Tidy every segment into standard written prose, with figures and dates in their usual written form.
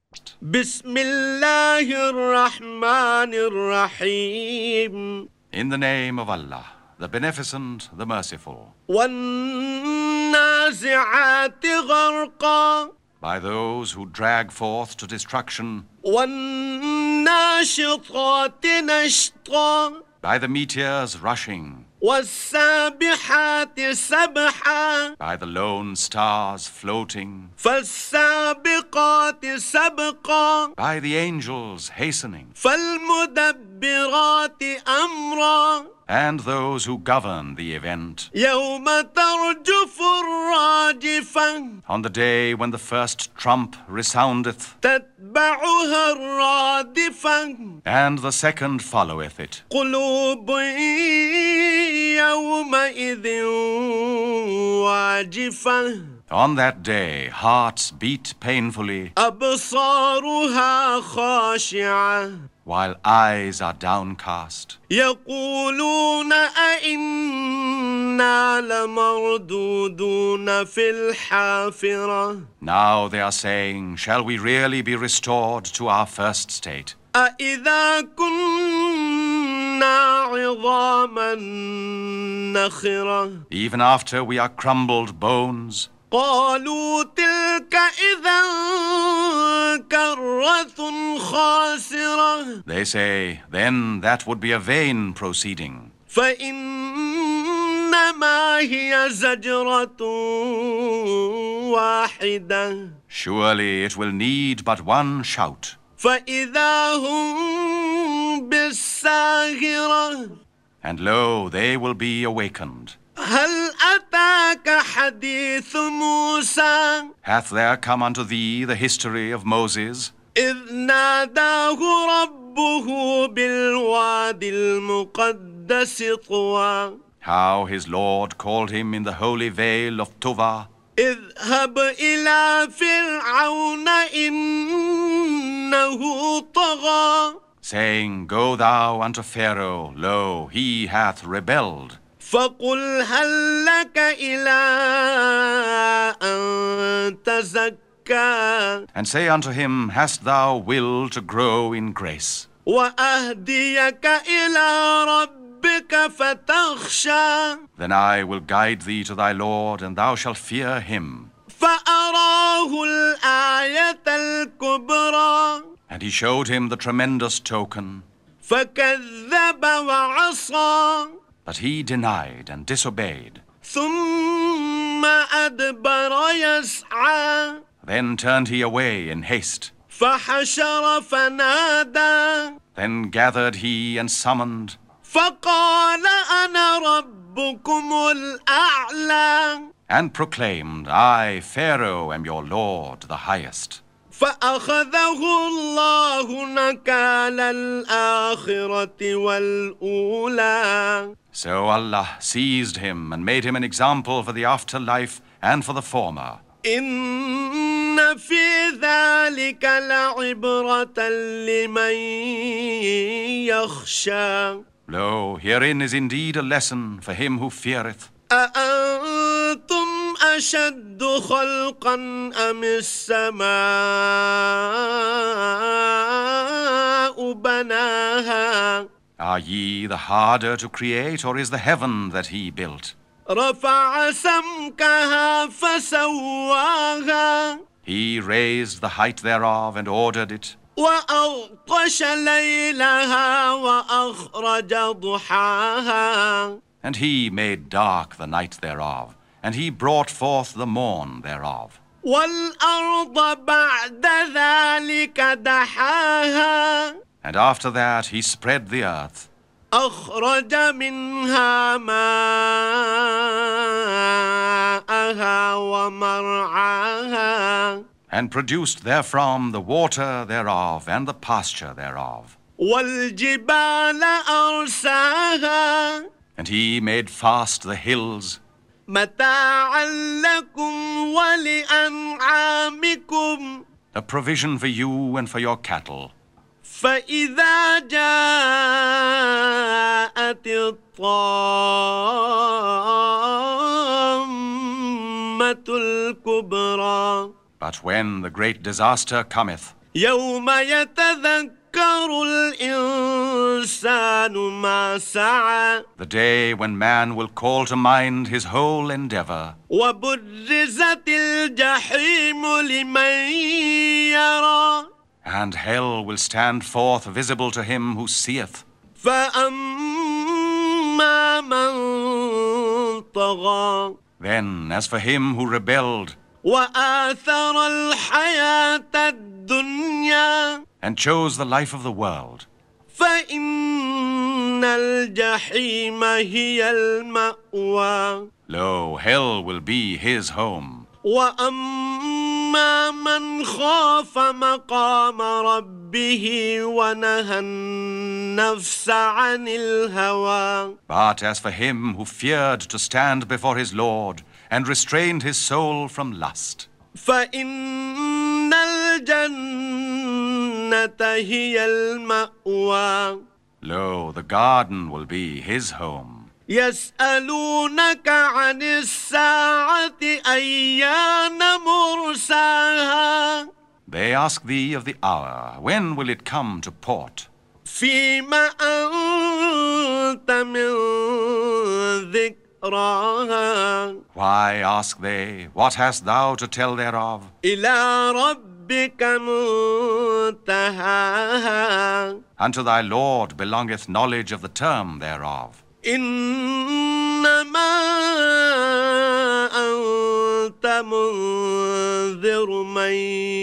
بسم الله الرحمن الرحيم. In the name of Allah, the Beneficent, the Merciful. والنازعات غرقا. By those who drag forth to destruction. والناشطات نشطا. By the meteors rushing. والسابحات سبحا. By the lone stars floating. فالسابقات سبقا. By the angels hastening. فالمدبرات أمرا. And those who govern the event. يوم ترجف الراجفة. On the day when the first trump resoundeth. تتبعها الرادفة. And the second followeth it. قلوب يومئذ واجفة. On that day, hearts beat painfully. أبصارها خاشعة. While eyes are downcast. يقولون أئنا لمردودون في الحافرة. Now they are saying, shall we really be restored to our first state? أإذا كنا عظاما نخرة. Even after we are crumbled bones. قالوا تلك إذا كرة خاسرة. They say, then that would be a vain proceeding. فإنما هي زجرة واحدة. Surely it will need but one shout. فإذا هم بالساهرة. And lo, they will be awakened. هل أتاك حديث موسى. Hath there come unto thee the history of Moses? إذ ناداه ربه بالوادي المقدس طوى. How his Lord called him in the holy vale of Tova. اذهب إلى فرعون إنه طغى. Saying, go thou unto Pharaoh, lo, he hath rebelled. فقل هل لك إلى أن تزكى. And say unto him, hast thou will to grow in grace? وأهديك إلى ربك فتخشى. Then I will guide thee to thy Lord, and thou shalt fear him. فأراه الآية الكبرى. And he showed him the tremendous token. فكذب وعصى. But he denied and disobeyed. ثم أدبر يسعى. Then turned he away in haste. فحشر فنادى. Then gathered he and summoned. فقال أنا ربكم الأعلى. And proclaimed, I, Pharaoh, am your Lord, the highest. فأخذه الله نكال الآخرة والأولى. So Allah seized him and made him an example for the afterlife and for the former. إن في ذلك لعبرة لمن يخشى. Lo, herein is indeed a lesson for him who feareth. أأنتم أشد خلقا أم السماء بناها. Are ye the harder to create, or is the heaven that he built? رفع سمكها فسواها. He raised the height thereof and ordered it. وأغطش ليلها وأخرج ضحاها. And he made dark the night thereof, and he brought forth the morn thereof. والأرض بعد ذلك دحاها. And after that he spread the earth. أخرج منها ماءها ومرعاها. And produced therefrom the water thereof and the pasture thereof. والجبال أرساها. And he made fast the hills. متاعا لكم ولأنعامكم. A provision for you and for your cattle. فإذا جاءت الطامة الكبرى. But when the great disaster cometh, يوم يتذكر الإنسان ما سعى The day when man will call to mind his whole endeavor, وبرزت الجحيم لمن يرى and hell will stand forth visible to him who seeth. فأما من طغى Then, as for him who rebelled وآثر الحياة الدنيا and chose the life of the world, فإن الجحيم هي المأوى lo, hell will be his home. وأما من خاف مقام ربه ونهى النفس عن الهوى But as for him who feared to stand before his Lord and restrained his soul from lust, فإن الجنة هي المأوى lo, the garden will be his home. يسألونك عن الساعة أيان مرساها They ask thee of the hour, when will it come to port? فيما أنت من ذكراها Why, ask they, what hast thou to tell thereof? إلى ربك منتهاها Unto thy Lord belongeth knowledge of the term thereof. إنما أنت منذر من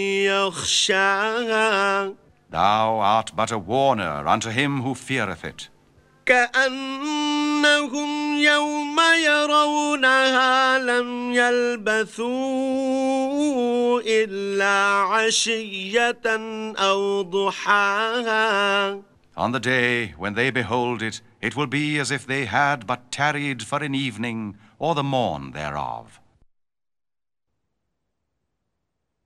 يخشاها Thou art but a warner unto him who feareth it. كأنهم يوم يرونها لم يلبثوا إلا عشية أو ضحاها On the day when they behold it, it will be as if they had but tarried for an evening or the morn thereof.